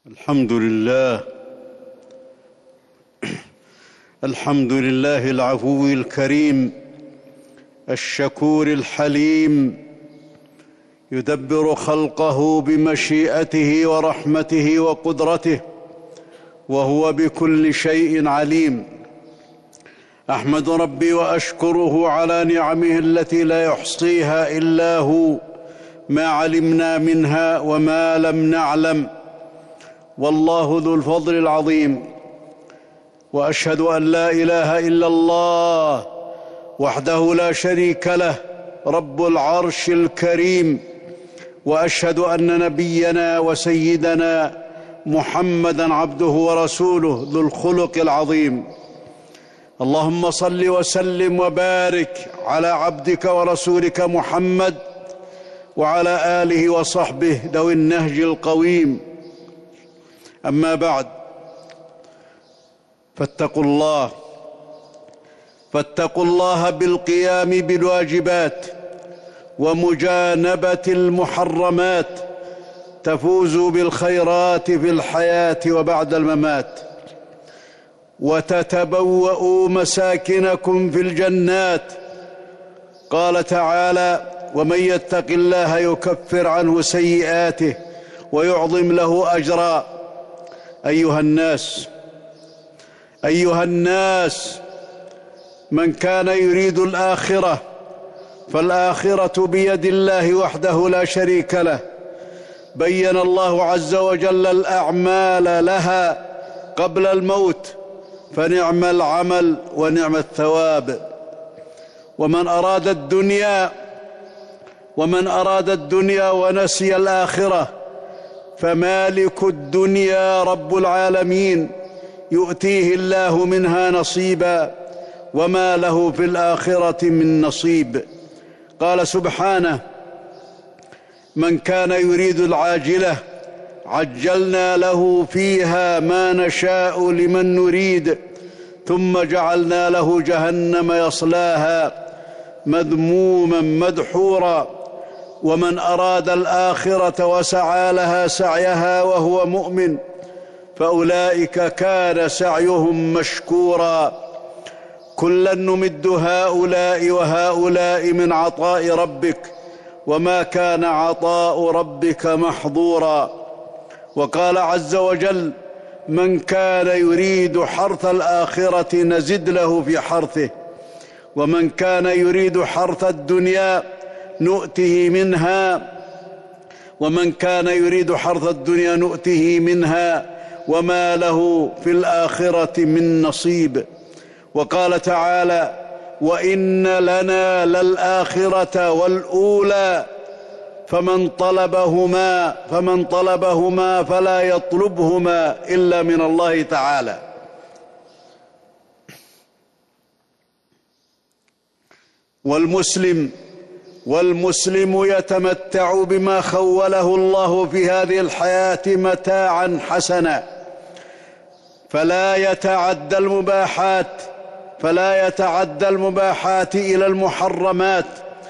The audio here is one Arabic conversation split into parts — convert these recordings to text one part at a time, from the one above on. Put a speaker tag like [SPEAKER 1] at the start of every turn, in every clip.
[SPEAKER 1] الحمد لله. الحمد لله العفو الكريم الشكور الحليم، يدبر خلقه بمشيئته ورحمته وقدرته، وهو بكل شيء عليم. أحمد ربي وأشكره على نعمه التي لا يحصيها إلا هو، ما علمنا منها وما لم نعلم، والله ذو الفضل العظيم. وأشهد أن لا إله إلا الله وحده لا شريك له رب العرش الكريم، وأشهد أن نبينا وسيدنا محمدًا عبده ورسوله ذو الخلق العظيم. اللهم صل وسلم وبارك على عبدك ورسولك محمد وعلى آله وصحبه ذوي النهج القويم. أما بعد، فاتقوا الله بالقيام بالواجبات ومجانبة المحرمات، تفوزوا بالخيرات في الحياة وبعد الممات، وتتبوأوا مساكنكم في الجنات. قال تعالى: ومن يتق الله يكفر عنه سيئاته ويعظم له أجرا. أيها الناس، من كان يريد الآخرة فالآخرة بيد الله وحده لا شريك له. بين الله عز وجل الأعمال لها قبل الموت، فنعم العمل ونعم الثواب. ومن أراد الدنيا ونسي الآخرة فمالك الدنيا رب العالمين، يؤتيه الله منها نصيبا وما له في الآخرة من نصيب. قال سبحانه: من كان يريد العاجلة عجلنا له فيها ما نشاء لمن نريد ثم جعلنا له جهنم يصلاها مذموما مدحورا. ومن أراد الآخرة وسعى لها سعيها وهو مؤمن فأولئك كان سعيهم مشكورا. كلا نمد هؤلاء وهؤلاء من عطاء ربك وما كان عطاء ربك محظورا. وقال عز وجل: من كان يريد حرث الآخرة نزد له في حرثه، ومن كان يريد حرث الدنيا نؤته منها وما له في الآخرة من نصيب. وقال تعالى: وإن لنا للآخرة والأولى فمن طلبهما فلا يطلبهما إلا من الله تعالى. والمسلم يتمتع بما خوله الله في هذه الحياة متاعا حسنا، فلا يتعدى المباحات إلى المحرمات،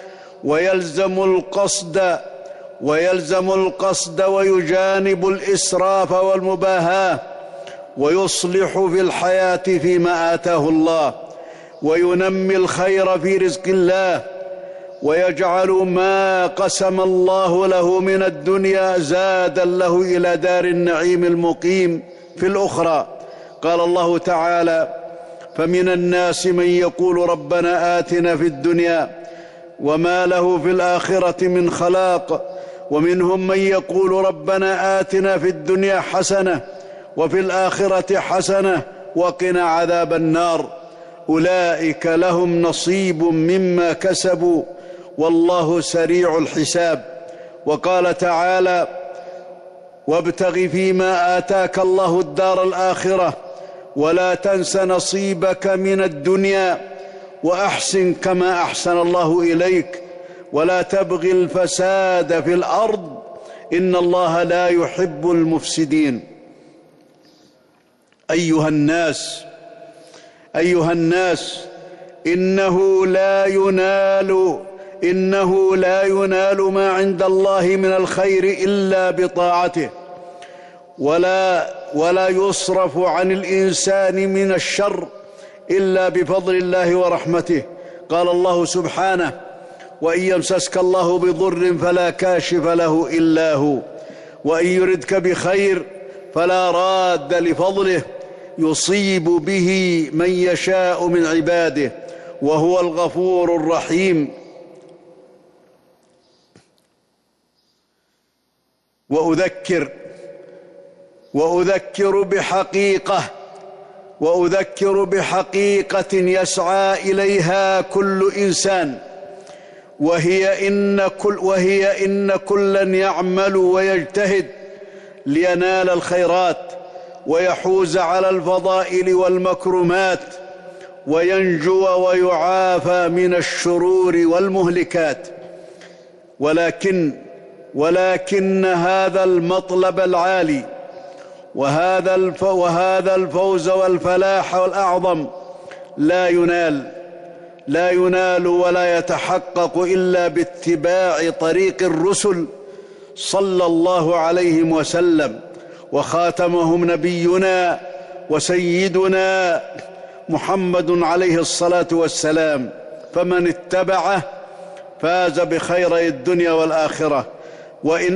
[SPEAKER 1] ويلزم القصد ويجانب الإسراف والمباهاة، ويصلح في الحياة فيما آتاه الله، وينمي الخير في رزق الله، ويجعل ما قسم الله له من الدنيا زادا له إلى دار النعيم المقيم في الأخرى. قال الله تعالى: فمن الناس من يقول ربنا آتنا في الدنيا وما له في الآخرة من خلاق، ومنهم من يقول ربنا آتنا في الدنيا حسنة وفي الآخرة حسنة وقنا عذاب النار. أولئك لهم نصيب مما كسبوا والله سريع الحساب. وقال تعالى: وابتغ فيما آتاك الله الدار الآخرة ولا تنس نصيبك من الدنيا وأحسن كما أحسن الله إليك ولا تبغ الفساد في الأرض إن الله لا يحب المفسدين. أيها الناس، إنه لا ينال ما عند الله من الخير إلا بطاعته، ولا يصرف عن الإنسان من الشر إلا بفضل الله ورحمته. قال الله سبحانه: وإن يمسسك الله بضر فلا كاشف له إلا هو، وإن يردك بخير فلا راد لفضله، يصيب به من يشاء من عباده، وهو الغفور الرحيم. وأذكر بحقيقة يسعى إليها كل إنسان، وهي إن كلا يعمل ويجتهد لينال الخيرات ويحوز على الفضائل والمكرمات وينجو ويعافى من الشرور والمهلكات. ولكن هذا المطلب العالي وهذا الفوز والفلاح الأعظم لا ينال ولا يتحقق إلا باتباع طريق الرسل صلى الله عليه وسلم، وخاتمهم نبينا وسيدنا محمد عليه الصلاة والسلام، فمن اتبعه فاز بخيري الدنيا والآخرة. وإن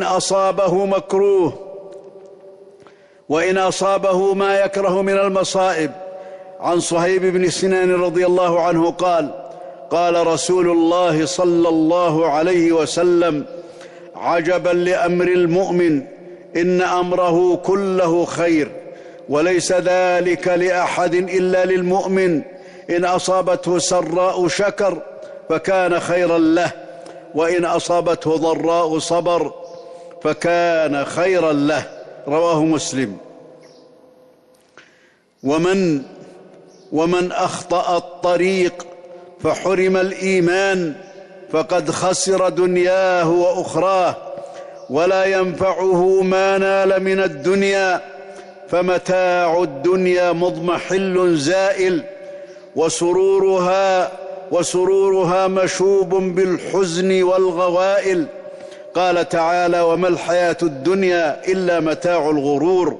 [SPEAKER 1] أصابه ما يكره من المصائب، عن صهيب بن سنان رضي الله عنه قال رسول الله صلى الله عليه وسلم: عجبا لأمر المؤمن، إن أمره كله خير، وليس ذلك لأحد إلا للمؤمن، إن أصابته سراء شكر فكان خيرا له، وإن أصابته ضراء صبر فكان خيرا له. رواه مسلم. ومن أخطأ الطريق فحرم الإيمان فقد خسر دنياه وأخراه، ولا ينفعه ما نال من الدنيا، فمتاع الدنيا مضمحل زائل، وسرورها مشوب بالحزن والغوائل. قال تعالى: وما الحياة الدنيا إلا متاع الغرور.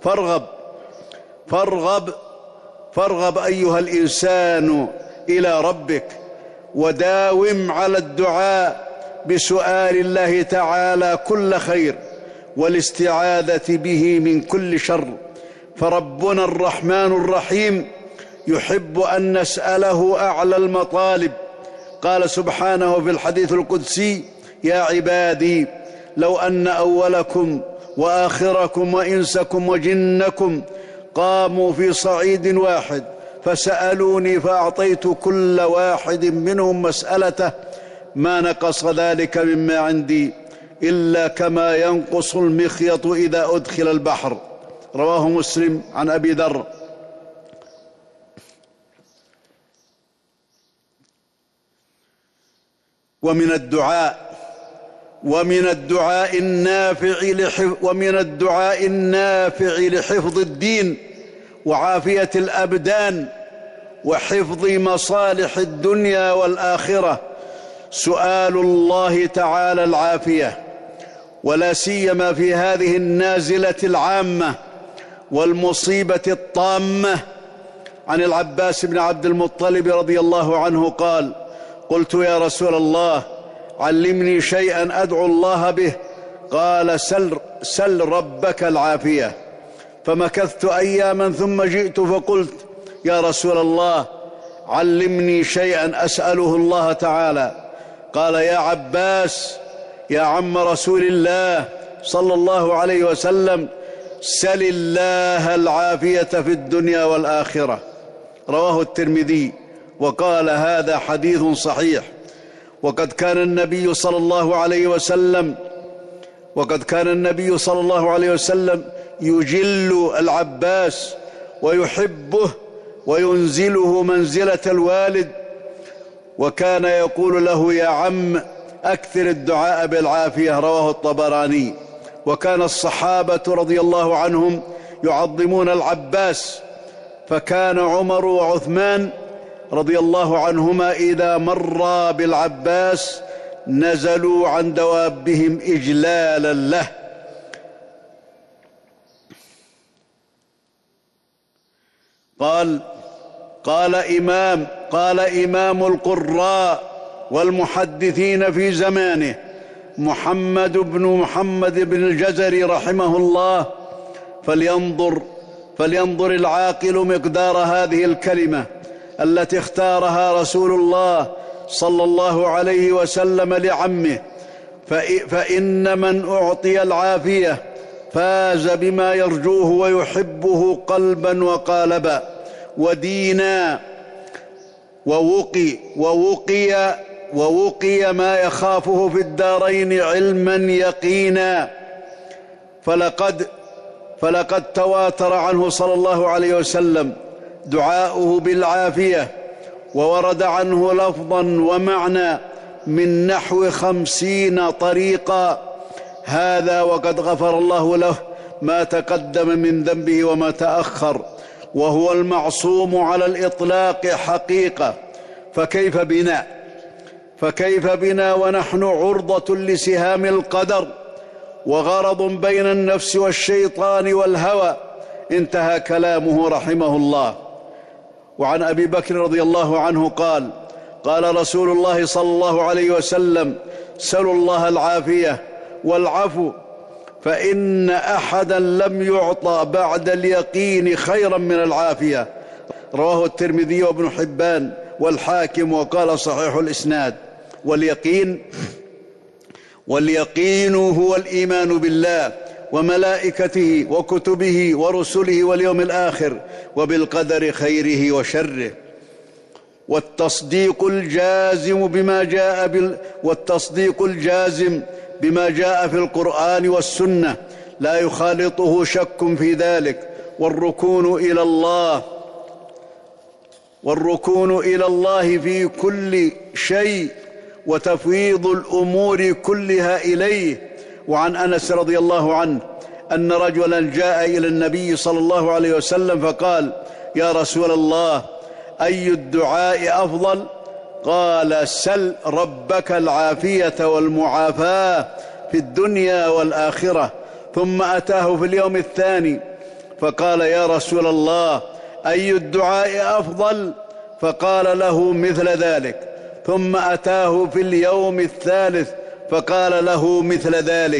[SPEAKER 1] فارغب أيها الإنسان إلى ربك، وداوم على الدعاء بسؤال الله تعالى كل خير، والاستعاذة به من كل شر، فربنا الرحمن الرحيم يحب أن نسأله أعلى المطالب. قال سبحانه في الحديث القدسي: يا عبادي لو أن أولكم وآخركم وإنسكم وجنكم قاموا في صعيد واحد فسألوني فأعطيت كل واحد منهم مسألته ما نقص ذلك مما عندي إلا كما ينقص المخيط إذا أدخل البحر. رواه مسلم عن أبي ذر. ومن الدعاء النافع لحفظ الدين وعافية الأبدان وحفظ مصالح الدنيا والآخرة سؤال الله تعالى العافية، ولا سيما في هذه النازلة العامة والمصيبة الطامة. عن العباس بن عبد المطلب رضي الله عنه قال: قلت يا رسول الله علمني شيئا أدعو الله به. قال: سل ربك العافية. فمكثت أياما ثم جئت فقلت: يا رسول الله علمني شيئا أسأله الله تعالى. قال: يا عباس يا عم رسول الله صلى الله عليه وسلم، سل الله العافية في الدنيا والآخرة. رواه الترمذي وقال: هذا حديث صحيح. وقد كان النبي صلى الله عليه وسلم يجل العباس ويحبه وينزله منزلة الوالد، وكان يقول له: يا عم أكثر الدعاء بالعافية. رواه الطبراني. وكان الصحابة رضي الله عنهم يعظمون العباس، فكان عمر وعثمان رضي الله عنهما إذا مر بالعباس نزلوا عن دوابهم إجلالا له. قال إمام القراء والمحدثين في زمانه محمد بن الجزري رحمه الله: فلينظر العاقل مقدار هذه الكلمة التي اختارها رسول الله صلى الله عليه وسلم لعمه، فإن من أعطي العافية فاز بما يرجوه ويحبه قلبا وقالبا ودينا، ووقي ما يخافه في الدارين علما يقينا. فلقد تواتر عنه صلى الله عليه وسلم دعاؤه بالعافية، وورد عنه لفظا ومعنى من نحو 50 طريقا، هذا وقد غفر الله له ما تقدم من ذنبه وما تأخر، وهو المعصوم على الإطلاق حقيقة. فكيف بنا ونحن عرضة لسهام القدر وغرض بين النفس والشيطان والهوى؟ انتهى كلامه رحمه الله. وعن أبي بكر رضي الله عنه قال رسول الله صلى الله عليه وسلم: سلوا الله العافية والعفو، فإن أحدا لم يعطى بعد اليقين خيرا من العافية. رواه الترمذي وابن حبان والحاكم وقال صحيح الإسناد. واليقين هو الإيمان بالله وملائكته وكتبه ورسله واليوم الآخر وبالقدر خيره وشره، والتصديق الجازم بما جاء في القرآن والسنة لا يخالطه شك في ذلك، والركون إلى الله في كل شيء، وتفويض الأمور كلها إليه. وعن أنس رضي الله عنه أن رجلا جاء إلى النبي صلى الله عليه وسلم فقال: يا رسول الله، أي الدعاء أفضل؟ قال: سل ربك العافية والمعافاة في الدنيا والآخرة. ثم أتاه في اليوم الثاني فقال: يا رسول الله، أي الدعاء أفضل؟ فقال له مثل ذلك. ثم أتاه في اليوم الثالث فقال له مثل ذلك،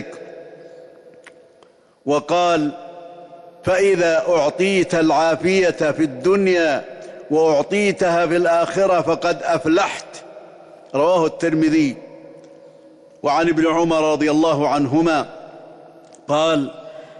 [SPEAKER 1] وقال: فإذا أعطيت العافية في الدنيا وأعطيتها في الآخرة فقد أفلحت. رواه الترمذي. وعن ابن عمر رضي الله عنهما قال: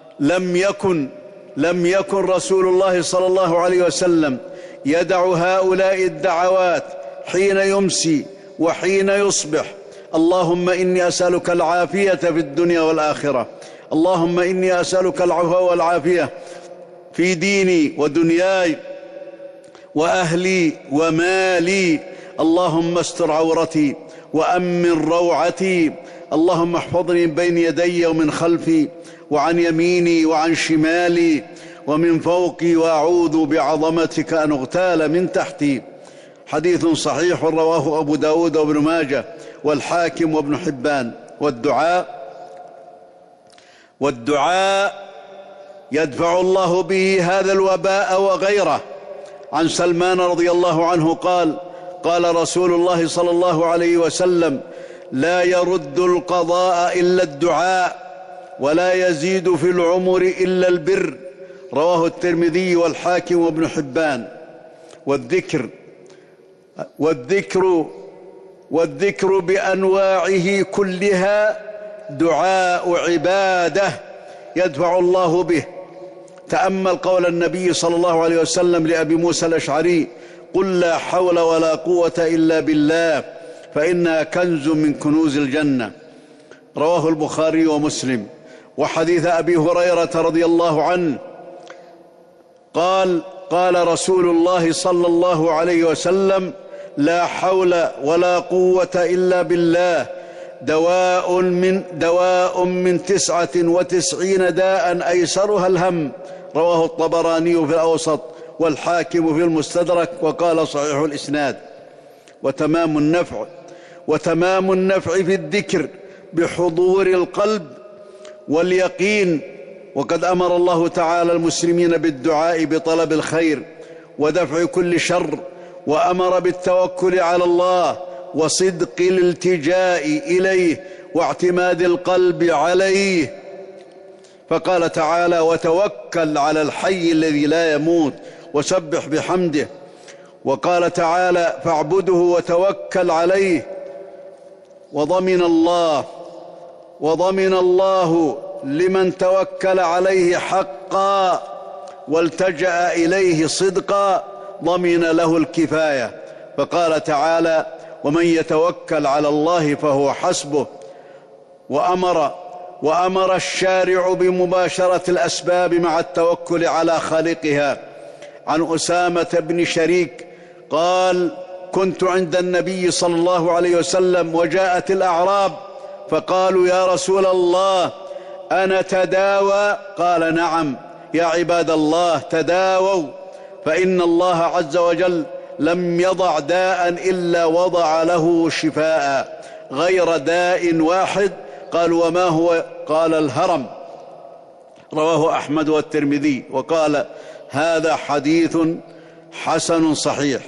[SPEAKER 1] لم يكن رسول الله صلى الله عليه وسلم يدع هؤلاء الدعوات حين يمسي وحين يصبح: اللهم إني أسألك العافية في الدنيا والآخرة، اللهم إني أسألك العفو والعافية في ديني ودنياي وأهلي ومالي، اللهم استر عورتي وأمن روعتي، اللهم احفظني من بين يدي ومن خلفي وعن يميني وعن شمالي ومن فوقي، وأعوذ بعظمتك أن أغتال من تحتي. حديث صحيح رواه أبو داود وابن ماجه والحاكم وابن حبان. والدعاء يدفع الله به هذا الوباء وغيره. عن سلمان رضي الله عنه قال رسول الله صلى الله عليه وسلم: لا يرد القضاء إلا الدعاء، ولا يزيد في العمر إلا البر. رواه الترمذي والحاكم وابن حبان. والذكر بأنواعه كلها دعاء عبادة يدفع الله به. تأمل قول النبي صلى الله عليه وسلم لأبي موسى الأشعري: قل لا حول ولا قوة إلا بالله فإنها كنز من كنوز الجنة. رواه البخاري ومسلم. وحديث أبي هريرة رضي الله عنه قال رسول الله صلى الله عليه وسلم: لا حول ولا قوة إلا بالله، دواء من 99 داء أيسرها الهم. رواه الطبراني في الأوسط والحاكم في المستدرك وقال صحيح الإسناد. وتمام النفع في الذكر بحضور القلب واليقين. وقد أمر الله تعالى المسلمين بالدعاء بطلب الخير ودفع كل شر، وأمر بالتوكل على الله وصدق الالتجاء إليه واعتماد القلب عليه. فقال تعالى: وتوكل على الحي الذي لا يموت وسبح بحمده. وقال تعالى: فاعبده وتوكل عليه. وضمن الله لمن توكل عليه حقا والتجأ إليه صدقا ضمن له الكفاية. فقال تعالى: ومن يتوكل على الله فهو حسبه. وأمر الشارع بمباشرة الأسباب مع التوكل على خالقها. عن أسامة بن شريك قال: كنت عند النبي صلى الله عليه وسلم وجاءت الأعراب فقالوا: يا رسول الله أنا تداوى؟ قال: نعم يا عباد الله، تداووا، فإن الله عز وجل لم يضع داء إلا وضع له شفاء غير داء واحد. قالوا: وما هو؟ قال: الهرم. رواه أحمد والترمذي، وقال: هذا حديث حسن صحيح.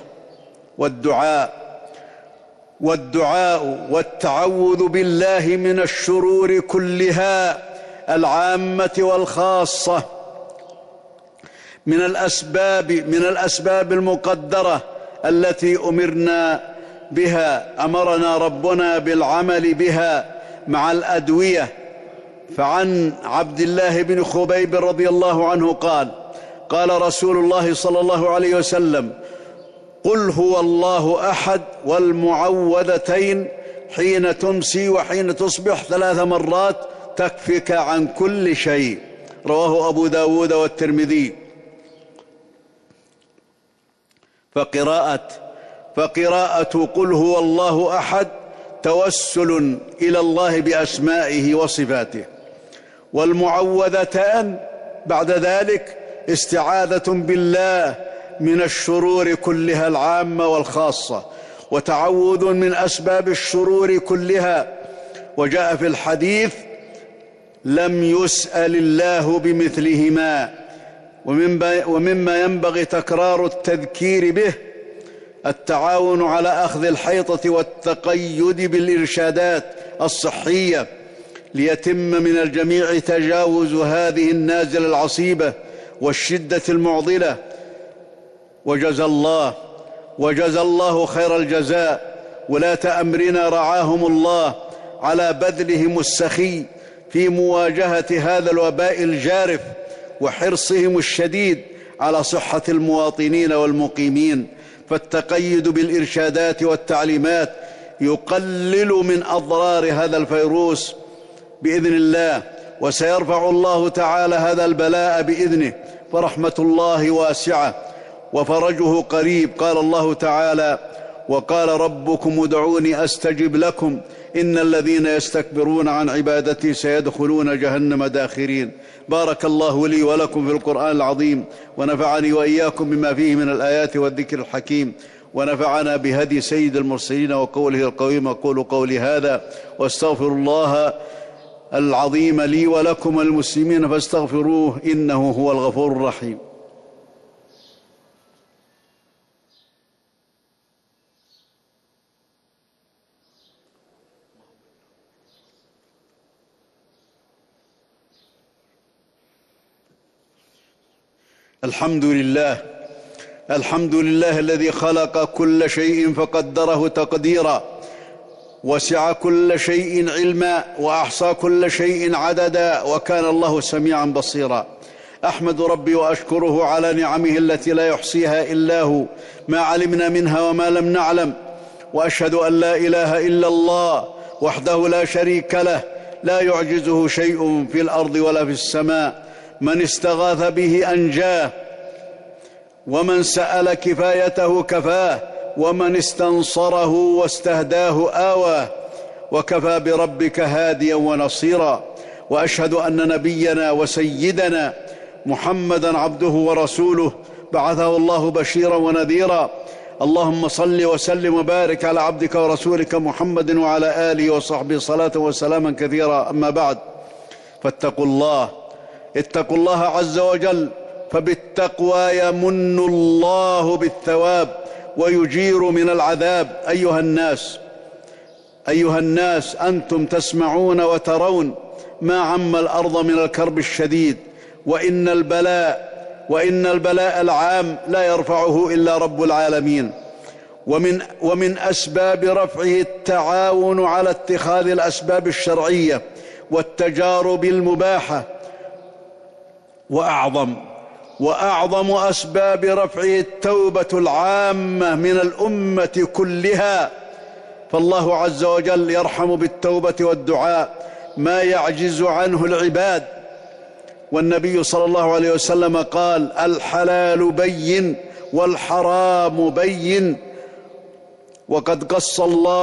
[SPEAKER 1] والدعاء والتعوذ بالله من الشرور كلها العامة والخاصة من الأسباب المقدرة التي أمرنا ربنا بالعمل بها مع الأدوية. فعن عبد الله بن خبيب رضي الله عنه قال رسول الله صلى الله عليه وسلم: قل هو الله أحد والمعوذتين حين تمسي وحين تصبح 3 مرات تكفك عن كل شيء. رواه أبو داود والترمذي. فقراءة قل هو الله أحد توسل إلى الله بأسمائه وصفاته، والمعوذتان بعد ذلك استعاذة بالله من الشرور كلها العامة والخاصة، وتعوذ من أسباب الشرور كلها. وجاء في الحديث: لم يسأل الله بمثلهما. ومما ينبغي تكرار التذكير به التعاون على أخذ الحيطة والتقيد بالإرشادات الصحية ليتم من الجميع تجاوز هذه النازلة العصيبة والشدة المعضلة. وجزى الله خير الجزاء ولاة أمرنا رعاهم الله على بذلهم السخي في مواجهة هذا الوباء الجارف وحرصهم الشديد على صحة المواطنين والمقيمين. فالتقيد بالإرشادات والتعليمات يقلل من أضرار هذا الفيروس بإذن الله، وسيرفع الله تعالى هذا البلاء بإذنه، فرحمة الله واسعة وفرجه قريب. قال الله تعالى: وقال ربكم ادعوني أستجب لكم إن الذين يستكبرون عن عبادتي سيدخلون جهنم داخرين. بارك الله لي ولكم في القرآن العظيم، ونفعني وإياكم بما فيه من الآيات والذكر الحكيم، ونفعنا بهدي سيد المرسلين وقوله القويم. أقول قولي هذا واستغفر الله العظيم لي ولكم المسلمين فاستغفروه إنه هو الغفور الرحيم. الحمد لله الذي خلق كل شيء فقدره تقديرا، وسع كل شيء علما، وأحصى كل شيء عددا، وكان الله سميعا بصيرا. أحمد ربي وأشكره على نعمه التي لا يحصيها إلا هو، ما علمنا منها وما لم نعلم. وأشهد أن لا إله إلا الله وحده لا شريك له، لا يعجزه شيء في الأرض ولا في السماء. من استغاث به أنجاه، ومن سأل كفايته كفاه، ومن استنصره واستهداه آواه. وكفى بربك هاديا ونصيرا. وأشهد أن نبينا وسيدنا محمدا عبده ورسوله بعثه الله بشيرا ونذيرا. اللهم صل وسلم وبارك على عبدك ورسولك محمد وعلى آله وصحبه صلاة وسلاما كثيرا. أما بعد، فاتقوا الله عز وجل فبالتقوى يمن الله بالثواب ويجير من العذاب. أيها الناس أنتم تسمعون وترون ما عم الأرض من الكرب الشديد، وإن البلاء العام لا يرفعه إلا رب العالمين. ومن أسباب رفعه التعاون على اتخاذ الأسباب الشرعية والتجارب المباحة، وأعظم أسباب رفعه التوبة العامة من الأمة كلها، فالله عز وجل يرحم بالتوبة والدعاء ما يعجز عنه العباد. والنبي صلى الله عليه وسلم قال: الحلال بين والحرام بين. وقد قص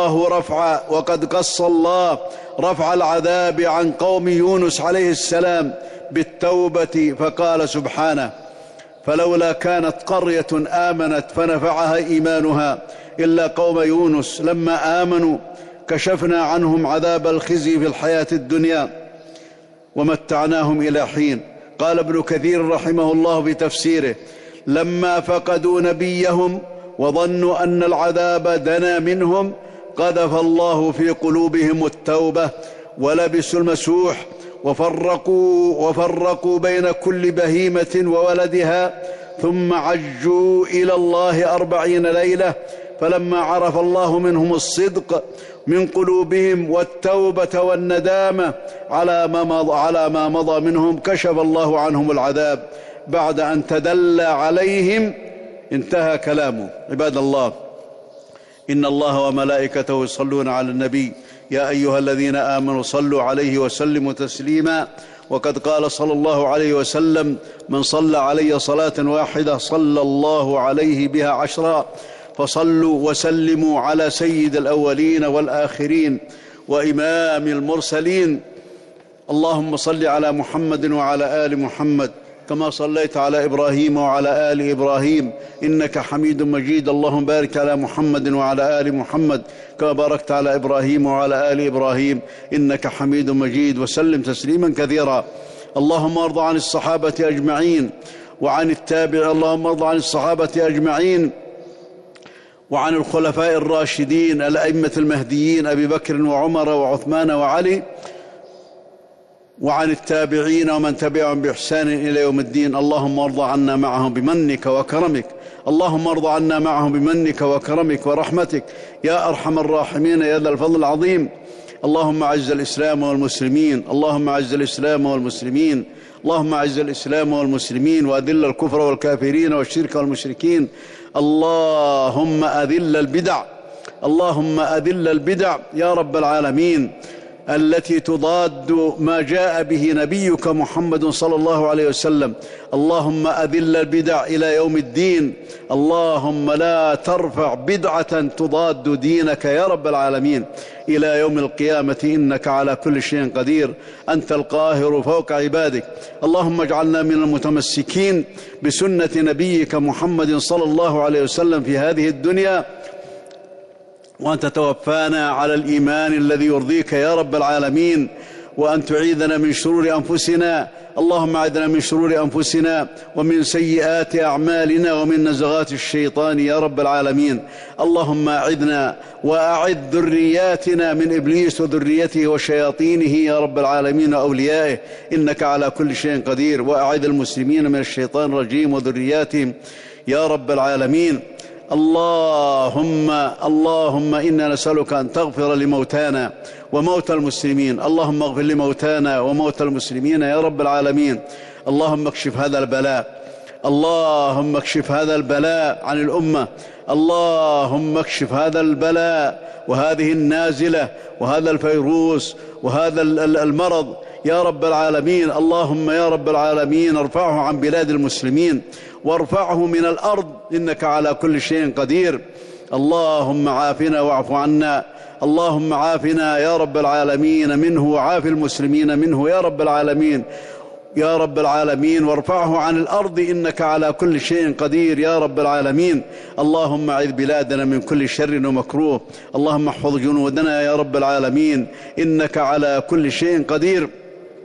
[SPEAKER 1] الله رفع العذاب عن قوم يونس عليه السلام بالتوبة، فقال سبحانه: فلولا كانت قرية آمنت فنفعها إيمانها إلا قوم يونس لما آمنوا كشفنا عنهم عذاب الخزي في الحياة الدنيا ومتعناهم إلى حين. قال ابن كثير رحمه الله في تفسيره: لما فقدوا نبيهم وظنوا أن العذاب دنا منهم قذف الله في قلوبهم التوبة ولبسوا المسوح وفرقوا بين كل بهيمة وولدها، ثم عجوا إلى الله 40 ليلة، فلما عرف الله منهم الصدق من قلوبهم والتوبة والندامة على ما مضى منهم كشف الله عنهم العذاب بعد أن تدلى عليهم. انتهى كلامه. عباد الله، إن الله وملائكته يصلون على النبي يا أيها الذين آمنوا صلوا عليه وسلموا تسليما. وقد قال صلى الله عليه وسلم: من صلى علي صلاة واحدة صلى الله عليه بها 10. فصلوا وسلموا على سيد الأولين والآخرين وإمام المرسلين. اللهم صل على محمد وعلى آل محمد كما صليت على إبراهيم وعلى آل إبراهيم إنك حميد مجيد. اللهم بارك على محمد وعلى آل محمد كما باركت على إبراهيم وعلى آل إبراهيم إنك حميد مجيد، وسلم تسليما كثيرا. اللهم ارض عن الصحابة أجمعين وعن التابعين، اللهم ارض عن الصحابة أجمعين وعن الخلفاء الراشدين الأئمة المهديين أبي بكر وعمر وعثمان وعلي، وعن التابعين ومن تبعهم بإحسان إلى يوم الدين. اللهم ارض عنا معهم بمنك وكرمك، اللهم ارض عنا معهم بمنك وكرمك ورحمتك يا أرحم الراحمين يا ذا الفضل العظيم. اللهم أعز الإسلام والمسلمين، اللهم أعز الإسلام والمسلمين، اللهم أعز الإسلام والمسلمين وأذل الكفر والكافرين والشرك والمشركين. اللهم أذل البدع، اللهم أذل البدع يا رب العالمين التي تضاد ما جاء به نبيك محمد صلى الله عليه وسلم. اللهم أذل البدع إلى يوم الدين. اللهم لا ترفع بدعة تضاد دينك يا رب العالمين إلى يوم القيامة، إنك على كل شيء قدير، أنت القاهر فوق عبادك. اللهم اجعلنا من المتمسكين بسنة نبيك محمد صلى الله عليه وسلم في هذه الدنيا، وأن تتوفانا على الإيمان الذي يرضيك يا رب العالمين، وأن تعيذنا من شرور أنفسنا. اللهم أعذنا من شرور أنفسنا ومن سيئات أعمالنا ومن نزغات الشيطان يا رب العالمين. اللهم أعذنا وأعذ ذرياتنا من إبليس وذريته وشياطينه يا رب العالمين وأوليائه، إنك على كل شيء قدير. وأعذ المسلمين من الشيطان الرجيم وذرياتهم يا رب العالمين. اللهم إنا نسألك أن تغفر لموتانا وموتى المسلمين. اللهم اغفر لموتانا وموتى المسلمين يا رب العالمين. اللهم اكشف هذا البلاء، اللهم اكشف هذا البلاء عن الأمة. اللهم اكشف هذا البلاء وهذه النازلة وهذا الفيروس وهذا المرض يا رب العالمين. اللهم يا رب العالمين ارفعه عن بلاد المسلمين وارفعه من الأرض، إنك على كل شيء قدير. اللهم عافنا واعف عنا، اللهم عافنا يا رب العالمين منه وعاف المسلمين منه يا رب العالمين يا رب العالمين، وارفعه عن الأرض إنك على كل شيء قدير يا رب العالمين. اللهم أعذ بلادنا من كل شر ومكروه، اللهم احفظ جنودنا يا رب العالمين إنك على كل شيء قدير.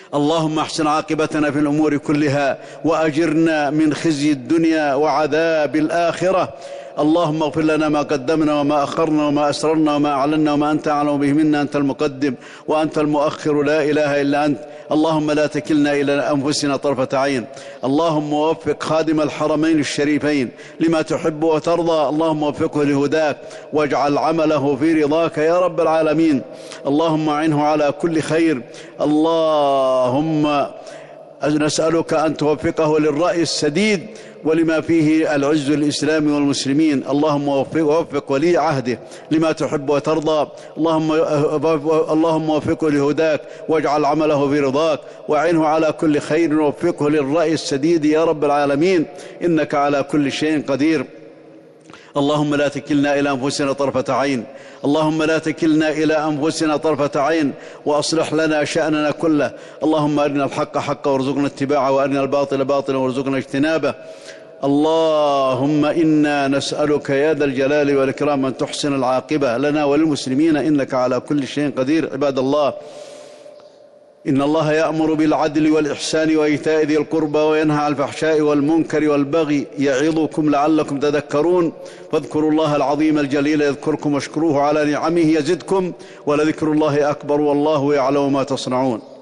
[SPEAKER 1] اللهم احسن عاقبتنا في الأمور كلها وأجرنا من خزي الدنيا وعذاب الآخرة. اللهم اغفر لنا ما قدمنا وما أخرنا وما أسررنا وما أعلنا وما أنت أعلم به منا، أنت المقدم وأنت المؤخر، لا إله إلا أنت. اللهم لا تكلنا إلى أنفسنا طرفة عين. اللهم وفق خادم الحرمين الشريفين لما تحب وترضى، اللهم وفقه لهداك واجعل عمله في رضاك يا رب العالمين. اللهم أعنه على كل خير. اللهم نسألك أن توفقه للرأي السديد ولما فيه العز للإسلام والمسلمين. اللهم وفق ولي عهده لما تحب وترضى. اللهم وفقه لهداك واجعل عمله في رضاك وأعنه على كل خير ووفقه للرأي السديد يا رب العالمين، إنك على كل شيء قدير. اللهم لا تكلنا إلى أنفسنا طرفة عين. اللهم لا تكلنا إلى أنفسنا طرفة عين وأصلح لنا شأننا كله. اللهم أرنا الحق حقا وارزقنا اتباعه وأرنا الباطل باطلا وارزقنا اجتنابه. اللهم إنا نسألك يا ذا الجلال والإكرام أن تحسن العاقبة لنا وللمسلمين، إنك على كل شيء قدير. عباد الله، إن الله يأمر بالعدل والإحسان وإيتاء ذي القربى وينهى عن الفحشاء والمنكر والبغي يعظكم لعلكم تذكرون. فاذكروا الله العظيم الجليل يذكركم واشكروه على نعمه يزدكم، ولذكر الله أكبر والله يعلم ما تصنعون.